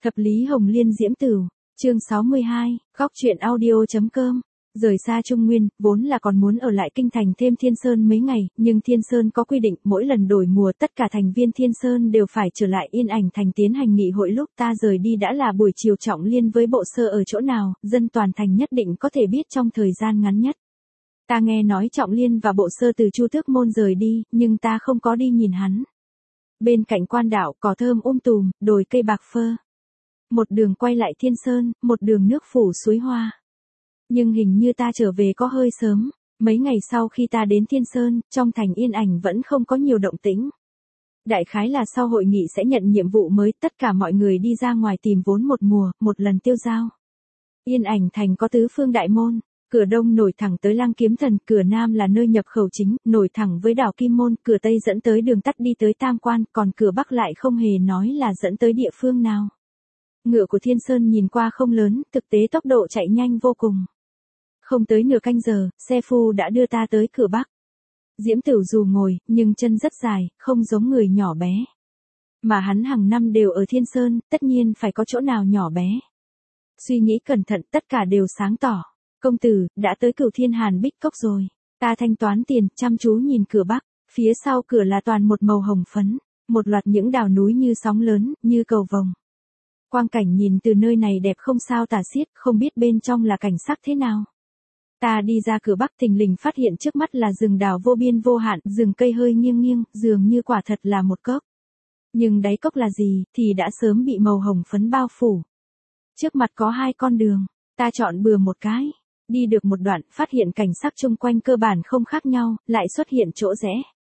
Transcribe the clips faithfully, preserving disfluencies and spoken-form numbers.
Thập lý Hồng Liên Diễm Tửu, chương sáu mươi hai, góc truyện audio chấm com. Rời xa Trung Nguyên, vốn là còn muốn ở lại kinh thành thêm Thiên Sơn mấy ngày, nhưng Thiên Sơn có quy định mỗi lần đổi mùa tất cả thành viên Thiên Sơn đều phải trở lại Yên Ảnh thành tiến hành nghị hội. Lúc ta rời đi đã là buổi chiều, Trọng Liên với Bộ Sơ ở chỗ nào, dân toàn thành nhất định có thể biết trong thời gian ngắn nhất. Ta nghe nói Trọng Liên và Bộ Sơ từ Chu Tước Môn rời đi, nhưng ta không có đi nhìn hắn. Bên cạnh quan đảo, cỏ thơm um tùm, đồi cây bạc phơ. Một đường quay lại Thiên Sơn, một đường nước phủ suối hoa. Nhưng hình như ta trở về có hơi sớm, mấy ngày sau khi ta đến Thiên Sơn, trong thành Yên Ảnh vẫn không có nhiều động tĩnh. Đại khái là sau hội nghị sẽ nhận nhiệm vụ mới, tất cả mọi người đi ra ngoài tìm vốn một mùa, một lần tiêu dao. Yên Ảnh thành có tứ phương đại môn, cửa đông nổi thẳng tới Lăng Kiếm Thần, cửa nam là nơi nhập khẩu chính, nổi thẳng với đảo Kim Môn, cửa tây dẫn tới đường tắt đi tới Tam Quan, còn cửa bắc lại không hề nói là dẫn tới địa phương nào. Ngựa của Thiên Sơn nhìn qua không lớn, thực tế tốc độ chạy nhanh vô cùng. Không tới nửa canh giờ, xe phu đã đưa ta tới cửa bắc. Diễm Tửu dù ngồi, nhưng chân rất dài, không giống người nhỏ bé. Mà hắn hàng năm đều ở Thiên Sơn, tất nhiên phải có chỗ nào nhỏ bé. Suy nghĩ cẩn thận, tất cả đều sáng tỏ. Công tử, đã tới Cửu Thiên Hàn Bích Cốc rồi. Ta thanh toán tiền, chăm chú nhìn cửa bắc. Phía sau cửa là toàn một màu hồng phấn. Một loạt những đảo núi như sóng lớn, như cầu vồng. Quang cảnh nhìn từ nơi này đẹp không sao tả xiết, không biết bên trong là cảnh sắc thế nào. Ta đi ra cửa bắc, thình lình phát hiện trước mắt là rừng đào vô biên vô hạn, rừng cây hơi nghiêng nghiêng, dường như quả thật là một cốc. Nhưng đáy cốc là gì, thì đã sớm bị màu hồng phấn bao phủ. Trước mặt có hai con đường, ta chọn bừa một cái. Đi được một đoạn, phát hiện cảnh sắc chung quanh cơ bản không khác nhau, lại xuất hiện chỗ rẽ.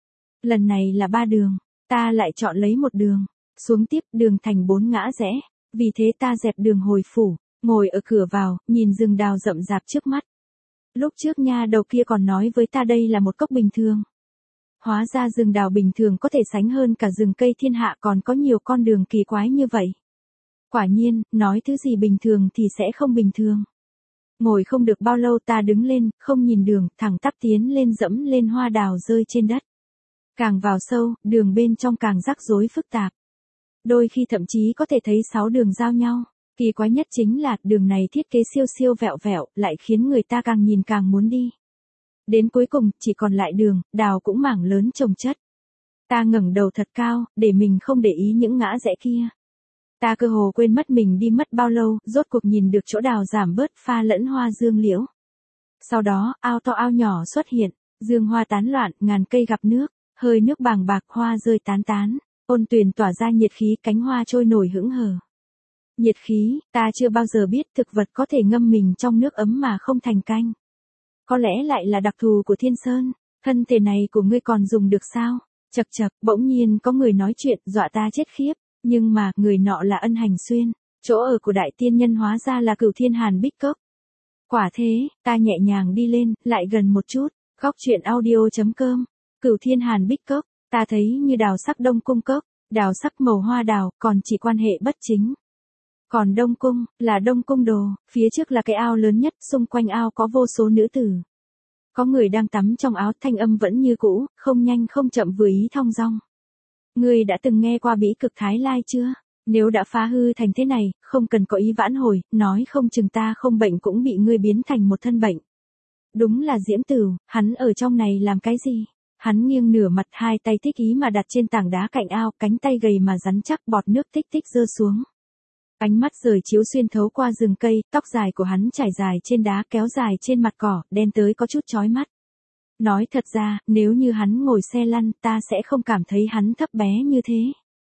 Lần này là ba đường, ta lại chọn lấy một đường. Xuống tiếp, đường thành bốn ngã rẽ. Vì thế ta dẹp đường hồi phủ, ngồi ở cửa vào, nhìn rừng đào rậm rạp trước mắt. Lúc trước nha đầu kia còn nói với ta đây là một cốc bình thường. Hóa ra rừng đào bình thường có thể sánh hơn cả rừng cây thiên hạ, còn có nhiều con đường kỳ quái như vậy. Quả nhiên, nói thứ gì bình thường thì sẽ không bình thường. Ngồi không được bao lâu ta đứng lên, không nhìn đường, thẳng tắp tiến lên dẫm lên hoa đào rơi trên đất. Càng vào sâu, đường bên trong càng rắc rối phức tạp. Đôi khi thậm chí có thể thấy sáu đường giao nhau. Kỳ quái nhất chính là đường này thiết kế siêu siêu vẹo vẹo, lại khiến người ta càng nhìn càng muốn đi. Đến cuối cùng, chỉ còn lại đường, đào cũng mảng lớn chồng chất. Ta ngẩng đầu thật cao, để mình không để ý những ngã rẽ kia. Ta cơ hồ quên mất mình đi mất bao lâu, rốt cuộc nhìn được chỗ đào giảm bớt, pha lẫn hoa dương liễu. Sau đó, ao to ao nhỏ xuất hiện, dương hoa tán loạn, ngàn cây gặp nước, hơi nước bàng bạc, hoa rơi tán tán. Ôn tuyền tỏa ra nhiệt khí, cánh hoa trôi nổi hững hờ. Nhiệt khí, ta chưa bao giờ biết thực vật có thể ngâm mình trong nước ấm mà không thành canh. Có lẽ lại là đặc thù của Thiên Sơn, thân thể này của ngươi còn dùng được sao? Chậc chậc, bỗng nhiên có người nói chuyện, dọa ta chết khiếp, nhưng mà, người nọ là Ân Hành Xuyên, chỗ ở của đại tiên nhân hóa ra là Cửu Thiên Hàn Bích Cốc. Quả thế, ta nhẹ nhàng đi lên, lại gần một chút, góc truyện audio chấm com, Cửu Thiên Hàn Bích Cốc. Ta thấy như đào sắc Đông Cung cốc, đào sắc màu hoa đào, còn chỉ quan hệ bất chính. Còn Đông Cung, là Đông Cung đồ, phía trước là cái ao lớn nhất, xung quanh ao có vô số nữ tử. Có người đang tắm trong áo, thanh âm vẫn như cũ, không nhanh không chậm vừa ý thong dong. Ngươi đã từng nghe qua bỉ cực Thái Lai chưa? Nếu đã phá hư thành thế này, không cần có ý vãn hồi, nói không chừng ta không bệnh cũng bị ngươi biến thành một thân bệnh. Đúng là Diễm Tửu, hắn ở trong này làm cái gì? Hắn nghiêng nửa mặt, hai tay thích ý mà đặt trên tảng đá cạnh ao, cánh tay gầy mà rắn chắc, bọt nước tích tích rơi xuống. Ánh mắt rời chiếu xuyên thấu qua rừng cây, tóc dài của hắn trải dài trên đá, kéo dài trên mặt cỏ, đen tới có chút chói mắt. Nói thật ra, nếu như hắn ngồi xe lăn, ta sẽ không cảm thấy hắn thấp bé như thế.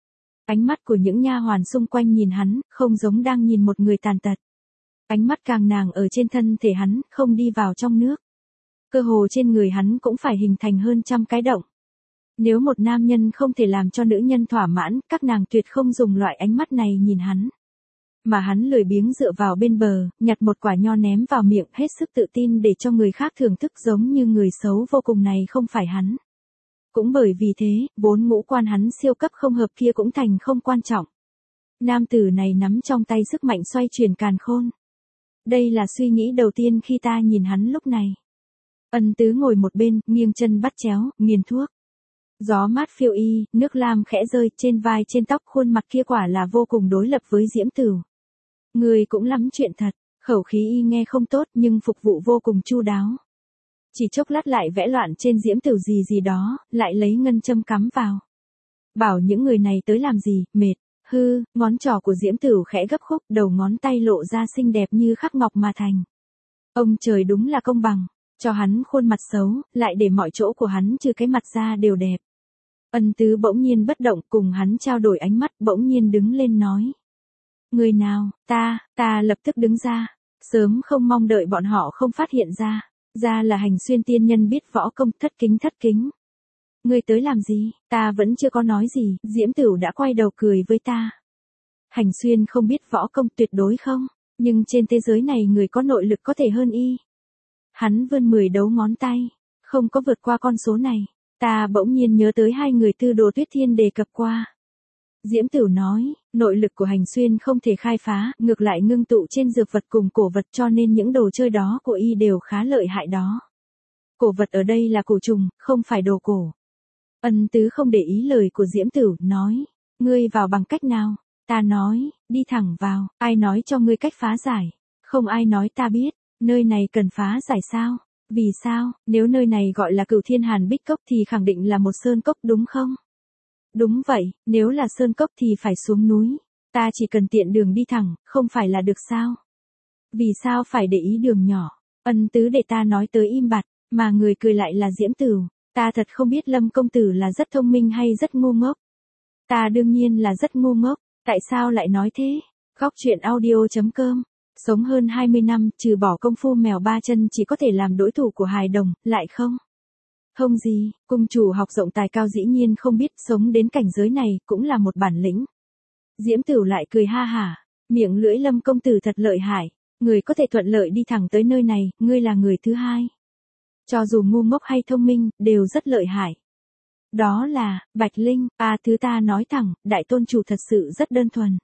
Ánh mắt của những nha hoàn xung quanh nhìn hắn, không giống đang nhìn một người tàn tật. Ánh mắt càng nàng ở trên thân thể hắn, không đi vào trong nước. Cơ hồ trên người hắn cũng phải hình thành hơn trăm cái động. Nếu một nam nhân không thể làm cho nữ nhân thỏa mãn, các nàng tuyệt không dùng loại ánh mắt này nhìn hắn. Mà hắn lười biếng dựa vào bên bờ, nhặt một quả nho ném vào miệng, hết sức tự tin để cho người khác thưởng thức, giống như người xấu vô cùng này không phải hắn. Cũng bởi vì thế, vốn ngũ quan hắn siêu cấp không hợp kia cũng thành không quan trọng. Nam tử này nắm trong tay sức mạnh xoay chuyển càn khôn. Đây là suy nghĩ đầu tiên khi ta nhìn hắn lúc này. Ân Tứ ngồi một bên, nghiêng chân bắt chéo, nghiền thuốc. Gió mát phiêu y, nước lam khẽ rơi trên vai trên tóc, khuôn mặt kia quả là vô cùng đối lập với Diễm Tửu. Người cũng lắm chuyện thật, khẩu khí y nghe không tốt nhưng phục vụ vô cùng chu đáo. Chỉ chốc lát lại vẽ loạn trên Diễm Tửu gì gì đó, lại lấy ngân châm cắm vào. Bảo những người này tới làm gì, mệt, hư, ngón trỏ của Diễm Tửu khẽ gấp khúc, đầu ngón tay lộ ra xinh đẹp như khắc ngọc mà thành. Ông trời đúng là công bằng, cho hắn khuôn mặt xấu, lại để mọi chỗ của hắn trừ cái mặt ra đều đẹp. Ân Tứ bỗng nhiên bất động, cùng hắn trao đổi ánh mắt, bỗng nhiên đứng lên nói. Người nào, ta, ta lập tức đứng ra, sớm không mong đợi bọn họ không phát hiện ra, ra là Hành Xuyên tiên nhân biết võ công, thất kính thất kính. Người tới làm gì, ta vẫn chưa có nói gì, Diễm Tửu đã quay đầu cười với ta. Hành Xuyên không biết võ công tuyệt đối không, nhưng trên thế giới này người có nội lực có thể hơn y. Hắn vươn mười đấu ngón tay, không có vượt qua con số này. Ta bỗng nhiên nhớ tới hai người Tư Đồ Tuyết Thiên đề cập qua. Diễm Tửu nói, nội lực của Hành Xuyên không thể khai phá, ngược lại ngưng tụ trên dược vật cùng cổ vật, cho nên những đồ chơi đó của y đều khá lợi hại đó. Cổ vật ở đây là cổ trùng, không phải đồ cổ. Ân Tứ không để ý lời của Diễm Tửu, nói, ngươi vào bằng cách nào? Ta nói, đi thẳng vào, ai nói cho ngươi cách phá giải? Không ai nói ta biết, nơi này cần phá giải sao? Vì sao, nếu nơi này gọi là Cửu Thiên Hàn Bích Cốc thì khẳng định là một sơn cốc đúng không? Đúng vậy, nếu là sơn cốc thì phải xuống núi. Ta chỉ cần tiện đường đi thẳng, không phải là được sao? Vì sao phải để ý đường nhỏ? Ân Tứ để ta nói tới im bặt, mà người cười lại là Diễm Tửu. Ta thật không biết Lâm công tử là rất thông minh hay rất ngu ngốc. Ta đương nhiên là rất ngu ngốc, tại sao lại nói thế? Góc truyện audio chấm com. Sống hơn hai mươi năm, trừ bỏ công phu mèo ba chân chỉ có thể làm đối thủ của hài đồng, lại không? Không gì, cung chủ học rộng tài cao dĩ nhiên không biết sống đến cảnh giới này, cũng là một bản lĩnh. Diễm Tửu lại cười ha hả, miệng lưỡi Lâm công tử thật lợi hại, người có thể thuận lợi đi thẳng tới nơi này, ngươi là người thứ hai. Cho dù ngu ngốc hay thông minh, đều rất lợi hại. Đó là, Bạch Linh, à thứ ta nói thẳng, đại tôn chủ thật sự rất đơn thuần.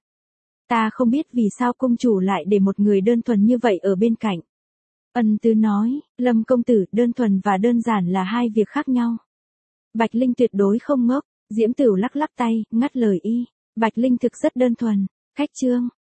Ta không biết vì sao cung chủ lại để một người đơn thuần như vậy ở bên cạnh. Ân Tứ nói, Lâm công tử, đơn thuần và đơn giản là hai việc khác nhau. Bạch Linh tuyệt đối không ngốc, Diễm Tửu lắc lắc tay, ngắt lời y. Bạch Linh thực rất đơn thuần. Khách chương.